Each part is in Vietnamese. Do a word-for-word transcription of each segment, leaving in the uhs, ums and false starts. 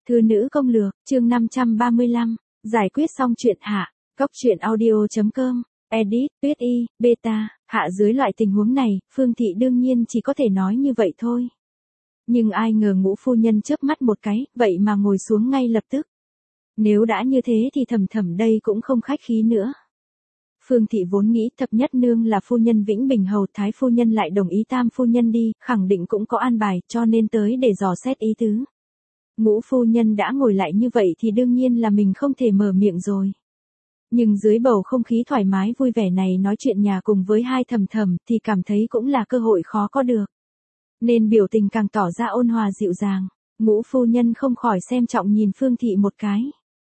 Thư nữ công lược, chương năm trăm ba mươi lăm, giải quyết xong chuyện hạ, cốc truyện audio.com, edit, tuyết y, beta, hạ dưới loại tình huống này, Phương Thị đương nhiên chỉ có thể nói như vậy thôi. Nhưng ai ngờ Ngũ phu nhân chớp mắt một cái, vậy mà ngồi xuống ngay lập tức. Nếu đã như thế thì Thẩm Thẩm đây cũng không khách khí nữa. Phương Thị vốn nghĩ Thập Nhất Nương là phu nhân Vĩnh Bình hầu, Thái phu nhân lại đồng ý Tam phu nhân đi, khẳng định cũng có an bài, cho nên tới để dò xét ý tứ. Ngũ phu nhân đã ngồi lại như vậy thì đương nhiên là mình không thể mở miệng rồi. Nhưng dưới bầu không khí thoải mái vui vẻ này nói chuyện nhà cùng với hai Thẩm Thẩm thì cảm thấy cũng là cơ hội khó có được. Nên biểu tình càng tỏ ra ôn hòa dịu dàng, Ngũ phu nhân không khỏi xem trọng nhìn Phương Thị một cái.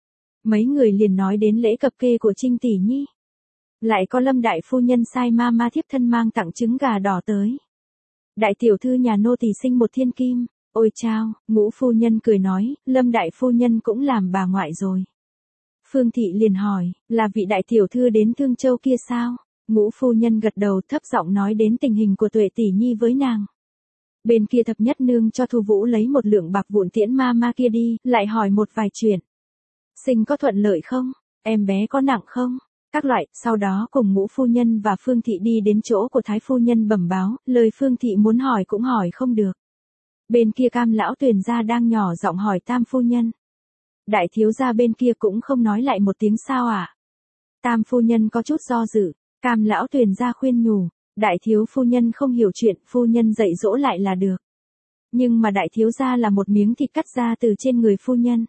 Mấy người liền nói đến lễ cập kê của Trinh tỷ nhi. Lại có Lâm đại phu nhân sai ma ma thiếp thân mang tặng trứng gà đỏ tới. Đại tiểu thư nhà nô tỳ sinh một thiên kim. Ôi chao, Ngũ phu nhân cười nói, Lâm đại phu nhân cũng làm bà ngoại rồi. Phương Thị liền hỏi, là vị đại tiểu thư đến Thương Châu kia sao? Ngũ phu nhân gật đầu thấp giọng nói đến tình hình của Tuệ tỷ nhi với nàng. Bên kia Thập Nhất Nương cho Thu Vũ lấy một lượng bạc vụn tiễn ma ma kia đi, lại hỏi một vài chuyện. Sinh có thuận lợi không? Em bé có nặng không? Các loại, sau đó cùng Ngũ phu nhân và Phương Thị đi đến chỗ của Thái phu nhân bẩm báo, lời Phương Thị muốn hỏi cũng hỏi không được. Bên kia Cam lão Tuyền gia đang nhỏ giọng hỏi Tam phu nhân. Đại thiếu gia bên kia cũng không nói lại một tiếng sao à? Tam phu nhân có chút do dự, Cam lão Tuyền gia khuyên nhủ, đại thiếu phu nhân không hiểu chuyện, phu nhân dạy dỗ lại là được. Nhưng mà đại thiếu gia là một miếng thịt cắt ra từ trên người phu nhân.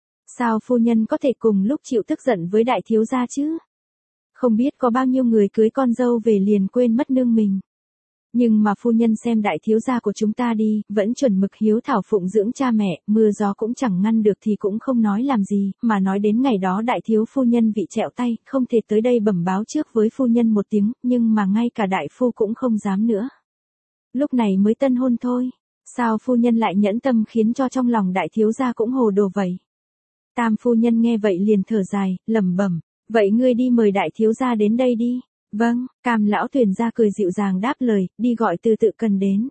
Sao phu nhân có thể cùng lúc chịu tức giận với đại thiếu gia chứ? Không biết có bao nhiêu người cưới con dâu về liền quên mất nương mình. Nhưng mà phu nhân xem đại thiếu gia của chúng ta đi, vẫn chuẩn mực hiếu thảo phụng dưỡng cha mẹ, mưa gió cũng chẳng ngăn được thì cũng không nói làm gì, mà nói đến ngày đó đại thiếu phu nhân bị trẹo tay, không thể tới đây bẩm báo trước với phu nhân một tiếng, nhưng mà ngay cả đại phu cũng không dám nữa. Lúc này mới tân hôn thôi, sao phu nhân lại nhẫn tâm khiến cho trong lòng đại thiếu gia cũng hồ đồ vậy? Tam phu nhân nghe vậy liền thở dài, lẩm bẩm, vậy ngươi đi mời đại thiếu gia đến đây đi. Vâng, Cam lão Tuyền gia cười dịu dàng đáp lời, đi gọi Từ Tự Cần đến.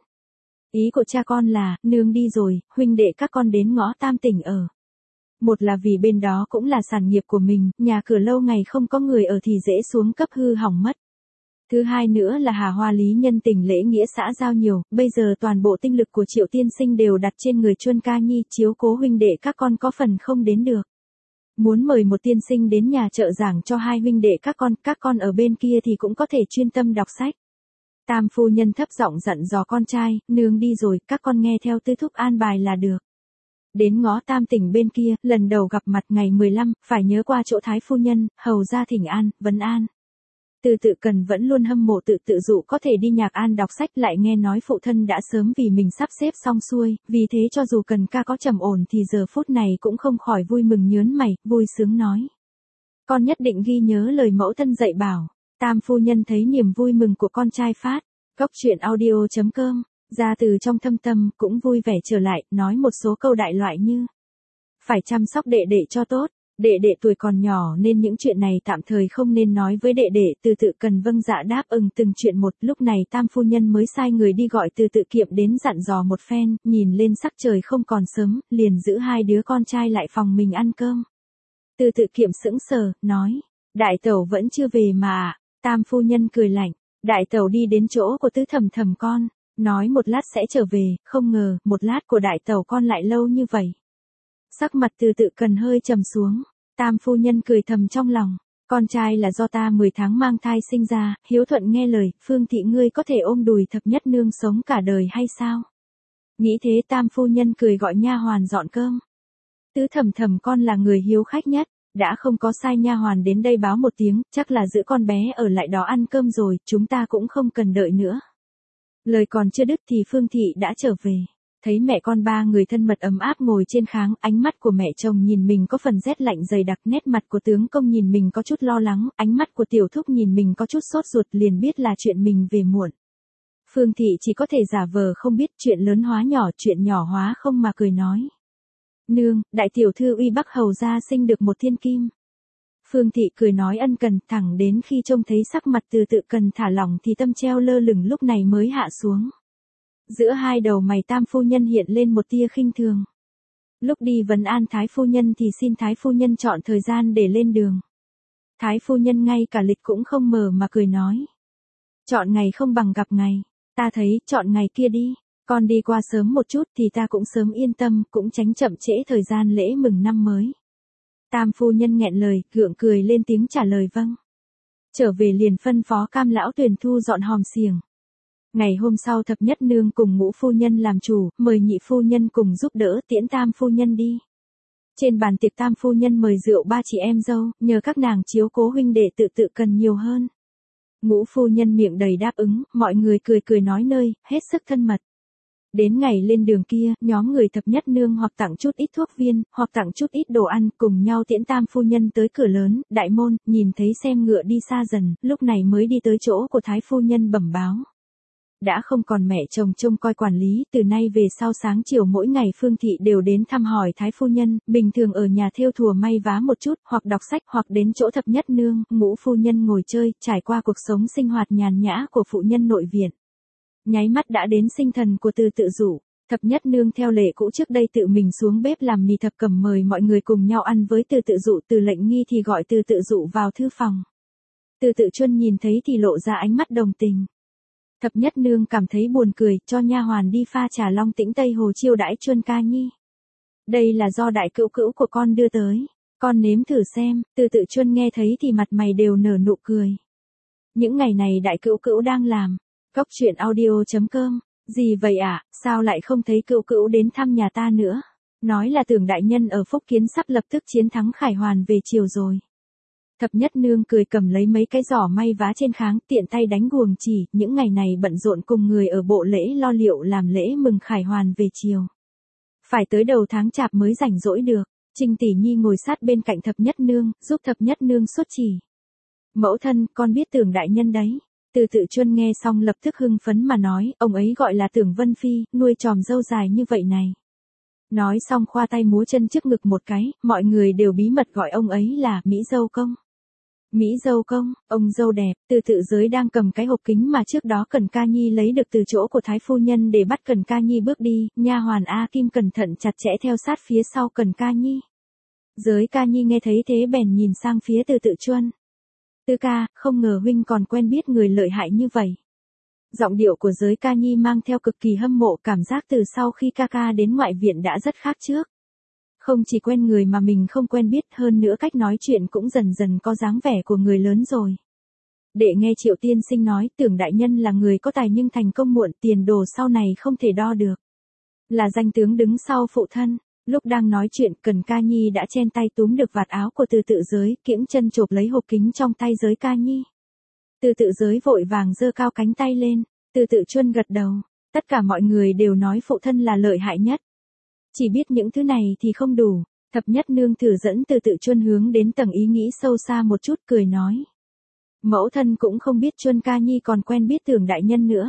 Ý của cha con là, nương đi rồi, huynh đệ các con đến ngõ Tam tỉnh ở. Một là vì bên đó cũng là sản nghiệp của mình, nhà cửa lâu ngày không có người ở thì dễ xuống cấp hư hỏng mất. Thứ hai nữa là Hà Hoa lý nhân tình lễ nghĩa xã giao nhiều, bây giờ toàn bộ tinh lực của Triệu tiên sinh đều đặt trên người Chuân Ca Nhi, chiếu cố huynh đệ các con có phần không đến được. Muốn mời một tiên sinh đến nhà trợ giảng cho hai huynh đệ các con, các con ở bên kia thì cũng có thể chuyên tâm đọc sách. Tam phu nhân thấp giọng dặn dò con trai, nương đi rồi, các con nghe theo tư thúc an bài là được. Đến ngõ Tam tỉnh bên kia, lần đầu gặp mặt ngày mười lăm, phải nhớ qua chỗ Thái phu nhân, hầu ra thỉnh an, vấn an. Từ Tự Cần vẫn luôn hâm mộ Tự Tự Dụ có thể đi Nhạc An đọc sách, lại nghe nói phụ thân đã sớm vì mình sắp xếp xong xuôi, vì thế cho dù Cần ca có trầm ổn thì giờ phút này cũng không khỏi vui mừng nhớn mày, vui sướng nói. Con nhất định ghi nhớ lời mẫu thân dạy bảo. Tam phu nhân thấy niềm vui mừng của con trai phát, cốc truyện audio.com, ra từ trong thâm tâm, cũng vui vẻ trở lại, nói một số câu đại loại như. Phải chăm sóc đệ đệ cho tốt. Đệ đệ tuổi còn nhỏ nên những chuyện này tạm thời không nên nói với đệ đệ. Từ Tự Cần vâng dạ đáp ưng từng chuyện một. Lúc này Tam phu nhân mới sai người đi gọi Từ Tự Kiệm đến dặn dò một phen, nhìn lên sắc trời không còn sớm, liền giữ hai đứa con trai lại phòng mình ăn cơm. Từ Tự Kiệm sững sờ, nói, đại tẩu vẫn chưa về mà. Tam phu nhân cười lạnh, đại tẩu đi đến chỗ của Tứ Thẩm Thẩm con, nói một lát sẽ trở về, không ngờ một lát của đại tẩu con lại lâu như vậy. Sắc mặt Từ Tự Cần hơi trầm xuống, Tam phu nhân cười thầm trong lòng, con trai là do ta mười tháng mang thai sinh ra, hiếu thuận nghe lời, Phương Thị ngươi có thể ôm đùi Thập Nhất Nương sống cả đời hay sao? Nghĩ thế Tam phu nhân cười gọi nha hoàn dọn cơm. Tứ Thẩm Thẩm con là người hiếu khách nhất, đã không có sai nha hoàn đến đây báo một tiếng, chắc là giữ con bé ở lại đó ăn cơm rồi, chúng ta cũng không cần đợi nữa. Lời còn chưa đứt thì Phương Thị đã trở về. Thấy mẹ con ba người thân mật ấm áp ngồi trên kháng, ánh mắt của mẹ chồng nhìn mình có phần rét lạnh dày đặc, nét mặt của tướng công nhìn mình có chút lo lắng, ánh mắt của tiểu thúc nhìn mình có chút sốt ruột, liền biết là chuyện mình về muộn. Phương Thị chỉ có thể giả vờ không biết, chuyện lớn hóa nhỏ, chuyện nhỏ hóa không mà cười nói. Nương, đại tiểu thư uy Bắc hầu gia sinh được một thiên kim. Phương Thị cười nói ân cần, thẳng đến khi trông thấy sắc mặt Từ Tự Cần thả lỏng thì tâm treo lơ lửng lúc này mới hạ xuống. Giữa hai đầu mày Tam phu nhân hiện lên một tia khinh thường. Lúc đi vấn an Thái phu nhân thì xin Thái phu nhân chọn thời gian để lên đường. Thái phu nhân ngay cả lịch cũng không mở mà cười nói. Chọn ngày không bằng gặp ngày, ta thấy chọn ngày kia đi, con đi qua sớm một chút thì ta cũng sớm yên tâm, cũng tránh chậm trễ thời gian lễ mừng năm mới. Tam phu nhân nghẹn lời, gượng cười lên tiếng trả lời vâng. Trở về liền phân phó Cam lão Tuyền thu dọn hòm xiềng. Ngày hôm sau thập nhất nương cùng ngũ phu nhân làm chủ, mời nhị phu nhân cùng giúp đỡ tiễn tam phu nhân đi. Trên bàn tiệc tam phu nhân mời rượu ba chị em dâu, nhờ các nàng chiếu cố huynh đệ tự tự cần nhiều hơn. Ngũ phu nhân miệng đầy đáp ứng, mọi người cười cười nói nơi, hết sức thân mật. Đến ngày lên đường kia, nhóm người thập nhất nương hoặc tặng chút ít thuốc viên, hoặc tặng chút ít đồ ăn, cùng nhau tiễn tam phu nhân tới cửa lớn, đại môn, nhìn thấy xem ngựa đi xa dần, lúc này mới đi tới chỗ của thái phu nhân bẩm báo. Đã không còn mẹ chồng trông coi quản lý, từ nay về sau sáng chiều mỗi ngày Phương Thị đều đến thăm hỏi thái phu nhân, bình thường ở nhà thêu thùa may vá một chút, hoặc đọc sách, hoặc đến chỗ thập nhất nương, ngũ phu nhân ngồi chơi, trải qua cuộc sống sinh hoạt nhàn nhã của phụ nhân nội viện. Nháy mắt đã đến sinh thần của Từ Tự Dụ, thập nhất nương theo lệ cũ trước đây tự mình xuống bếp làm mì thập cẩm mời mọi người cùng nhau ăn với Từ Tự Dụ, Từ Lệnh Nghi thì gọi Từ Tự Dụ vào thư phòng. Từ Tự Chuân nhìn thấy thì lộ ra ánh mắt đồng tình. Thập nhất nương cảm thấy buồn cười, cho nha hoàn đi pha trà long tĩnh Tây Hồ chiêu đãi Chuân ca nhi. Đây là do đại cữu cữu của con đưa tới, con nếm thử xem. Từ Tự Chuân nghe thấy thì mặt mày đều nở nụ cười. Những ngày này đại cữu cữu đang làm. Cốc truyện audio chấm com, gì vậy ạ, à? Sao lại không thấy cữu cữu đến thăm nhà ta nữa? Nói là Tưởng đại nhân ở Phúc Kiến sắp lập tức chiến thắng Khải Hoàn về chiều rồi. Thập nhất nương cười cầm lấy mấy cái giỏ may vá trên kháng, tiện tay đánh guồng chỉ, những ngày này bận rộn cùng người ở bộ lễ lo liệu làm lễ mừng Khải Hoàn về chiều. Phải tới đầu tháng chạp mới rảnh rỗi được. Trinh tỷ nhi ngồi sát bên cạnh thập nhất nương, giúp thập nhất nương xuất chỉ. Mẫu thân, con biết Tưởng đại nhân đấy. Từ Tự Chuân nghe xong lập tức hưng phấn mà nói, ông ấy gọi là Tưởng Vân Phi, nuôi tròm dâu dài như vậy này. Nói xong khoa tay múa chân trước ngực một cái, mọi người đều bí mật gọi ông ấy là Mỹ Dâu Công. Mỹ Dâu Công, ông dâu đẹp. Từ Tự Giới đang cầm cái hộp kính mà trước đó Cẩn Ca Nhi lấy được từ chỗ của thái phu nhân để bắt Cẩn Ca Nhi bước đi, nha hoàn A Kim cẩn thận chặt chẽ theo sát phía sau Cẩn Ca Nhi. Giới Ca Nhi nghe thấy thế bèn nhìn sang phía Từ Tự Chuân. Tư ca, không ngờ huynh còn quen biết người lợi hại như vậy. Giọng điệu của Giới Ca Nhi mang theo cực kỳ hâm mộ, cảm giác từ sau khi ca ca đến ngoại viện đã rất khác trước. Không chỉ quen người mà mình không quen biết, hơn nữa cách nói chuyện cũng dần dần có dáng vẻ của người lớn rồi. Để nghe Triệu tiên sinh nói, Tưởng đại nhân là người có tài nhưng thành công muộn, tiền đồ sau này không thể đo được. Là danh tướng đứng sau phụ thân. Lúc đang nói chuyện, Cẩn Ca Nhi đã chen tay túm được vạt áo của Từ Tự Giới, kiễng chân chộp lấy hộp kính trong tay Giới Ca Nhi. Từ Tự Giới vội vàng giơ cao cánh tay lên. Từ Tự Chuân gật đầu. Tất cả mọi người đều nói phụ thân là lợi hại nhất. Chỉ biết những thứ này thì không đủ. Thập nhất nương thử dẫn Từ Tự Chuân hướng đến tầng ý nghĩ sâu xa một chút, cười nói. Mẫu thân cũng không biết Chuân ca nhi còn quen biết Tưởng đại nhân nữa.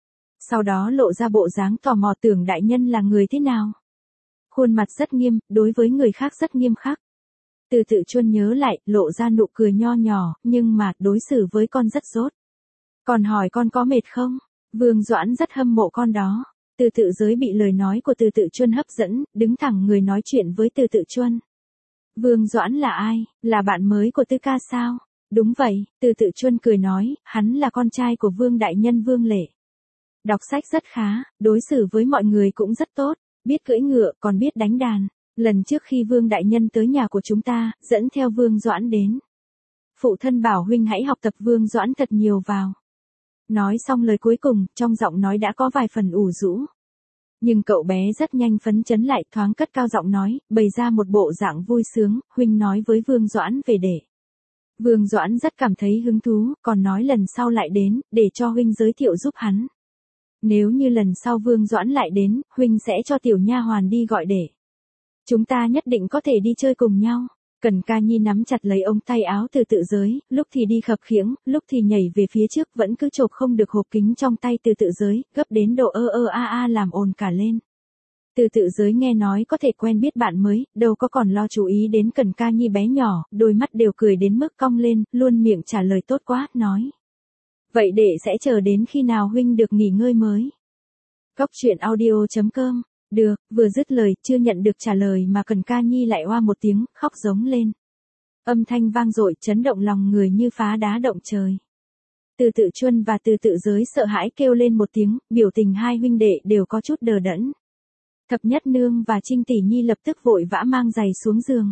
Sau đó lộ ra bộ dáng tò mò Tưởng đại nhân là người thế nào. Khuôn mặt rất nghiêm, đối với người khác rất nghiêm khắc. Từ Tự Chuân nhớ lại, lộ ra nụ cười nho nhỏ, nhưng mà đối xử với con rất dốt. Còn hỏi con có mệt không? Vương Doãn rất hâm mộ con đó. Từ Tự Giới bị lời nói của Từ Tự Chuân hấp dẫn, đứng thẳng người nói chuyện với Từ Tự Chuân. Vương Doãn là ai? Là bạn mới của Tư ca sao? Đúng vậy, Từ Tự Chuân cười nói, hắn là con trai của Vương đại nhân Vương Lệ. Đọc sách rất khá, đối xử với mọi người cũng rất tốt, biết cưỡi ngựa, còn biết đánh đàn. Lần trước khi Vương đại nhân tới nhà của chúng ta, dẫn theo Vương Doãn đến. Phụ thân bảo huynh hãy học tập Vương Doãn thật nhiều vào. Nói xong lời cuối cùng, trong giọng nói đã có vài phần ủ rũ. Nhưng cậu bé rất nhanh phấn chấn lại, thoáng cất cao giọng nói, bày ra một bộ dạng vui sướng, huynh nói với Vương Doãn về để. Vương Doãn rất cảm thấy hứng thú, còn nói lần sau lại đến, để cho huynh giới thiệu giúp hắn. Nếu như lần sau Vương Doãn lại đến, huynh sẽ cho tiểu nha hoàn đi gọi để. Chúng ta nhất định có thể đi chơi cùng nhau. Cẩn Ca Nhi nắm chặt lấy ống tay áo Từ Tự Giới, lúc thì đi khập khiễng, lúc thì nhảy về phía trước, vẫn cứ chộp không được hộp kính trong tay Từ Tự Giới, gấp đến độ ơ ơ a a làm ồn cả lên. Từ Tự Giới nghe nói có thể quen biết bạn mới, đâu có còn lo chú ý đến Cẩn Ca Nhi bé nhỏ, đôi mắt đều cười đến mức cong lên, luôn miệng trả lời tốt quá, nói. Vậy để sẽ chờ đến khi nào huynh được nghỉ ngơi mới. Cốc truyện audio chấm com Được, vừa dứt lời, chưa nhận được trả lời mà Cần Ca Nhi lại oa một tiếng, khóc giống lên. Âm thanh vang dội chấn động lòng người như phá đá động trời. Từ Tự Chuân và Từ Tự Giới sợ hãi kêu lên một tiếng, biểu tình hai huynh đệ đều có chút đờ đẫn. Thập Nhất Nương và Trinh Tỷ Nhi lập tức vội vã mang giày xuống giường.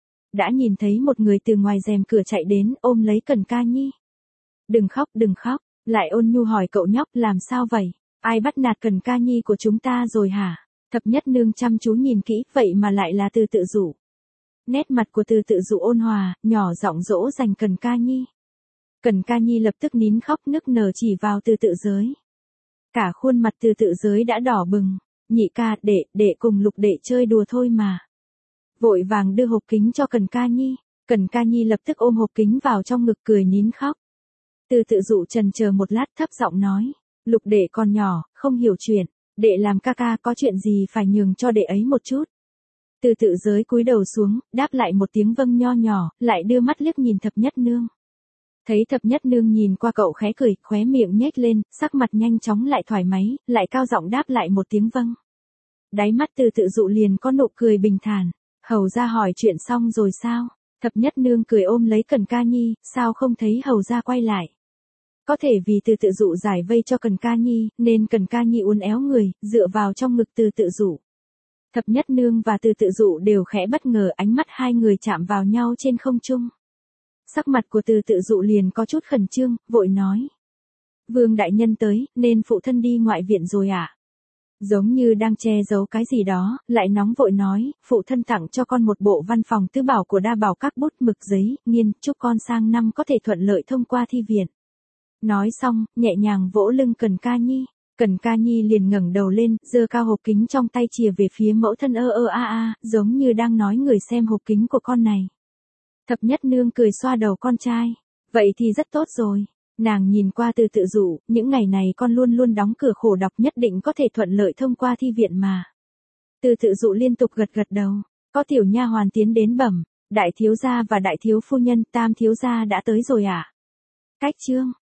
Đã nhìn thấy một người từ ngoài rèm cửa chạy đến, ôm lấy Cần Ca Nhi. Đừng khóc, đừng khóc, lại ôn nhu hỏi cậu nhóc làm sao vậy? Ai bắt nạt Cần Ca Nhi của chúng ta rồi hả? Thập Nhất Nương chăm chú nhìn kỹ, vậy mà lại là Từ Tự Dụ. Nét mặt của Từ Tự Dụ ôn hòa, nhỏ giọng dỗ dành Cần Ca Nhi. Cần Ca Nhi lập tức nín khóc nức nở chỉ vào Từ Tự Giới. Cả khuôn mặt Từ Tự Giới đã đỏ bừng. Nhị ca, đệ, đệ cùng Lục đệ chơi đùa thôi mà. Vội vàng đưa hộp kính cho Cần Ca Nhi. Cần Ca Nhi lập tức ôm hộp kính vào trong ngực cười nín khóc. Từ Tự Dụ trần chờ một lát thấp giọng nói. Lục đệ còn nhỏ, không hiểu chuyện. Đệ làm ca ca có chuyện gì phải nhường cho đệ ấy một chút. Từ Tự Giới cúi đầu xuống, đáp lại một tiếng vâng nho nhỏ, lại đưa mắt liếc nhìn Thập Nhất Nương. Thấy Thập Nhất Nương nhìn qua cậu khẽ cười, khóe miệng nhếch lên, sắc mặt nhanh chóng lại thoải mái, lại cao giọng đáp lại một tiếng vâng. Đáy mắt Từ Tự Dụ liền có nụ cười bình thản. Hầu ra hỏi chuyện xong rồi sao? Thập Nhất Nương cười ôm lấy Cần Ca Nhi, sao không thấy hầu ra quay lại? Có thể vì Từ Tự Dụ giải vây cho Cần Ca Nhi, nên Cần Ca Nhi uốn éo người, dựa vào trong ngực Từ Tự Dụ. Thập Nhất Nương và Từ Tự Dụ đều khẽ bất ngờ, ánh mắt hai người chạm vào nhau trên không trung. Sắc mặt của Từ Tự Dụ liền có chút khẩn trương, vội nói. Vương đại nhân tới, nên phụ thân đi ngoại viện rồi ạ. À? Giống như đang che giấu cái gì đó, lại nóng vội nói, phụ thân tặng cho con một bộ văn phòng tứ bảo của đa bảo các bút mực giấy, nghiên, chúc con sang năm có thể thuận lợi thông qua thi viện. Nói xong, nhẹ nhàng vỗ lưng Cần Ca Nhi. Cần Ca Nhi liền ngẩng đầu lên, giơ cao hộp kính trong tay chìa về phía mẫu thân ơ ơ a a, giống như đang nói người xem hộp kính của con này. Thập Nhất Nương cười xoa đầu con trai. Vậy thì rất tốt rồi. Nàng nhìn qua Từ Tự Dụ, những ngày này con luôn luôn đóng cửa khổ đọc, nhất định có thể thuận lợi thông qua thi viện mà. Từ Tự Dụ liên tục gật gật đầu. Có tiểu nha hoàn tiến đến bẩm, đại thiếu gia và đại thiếu phu nhân, tam thiếu gia đã tới rồi ạ. À? Cách chương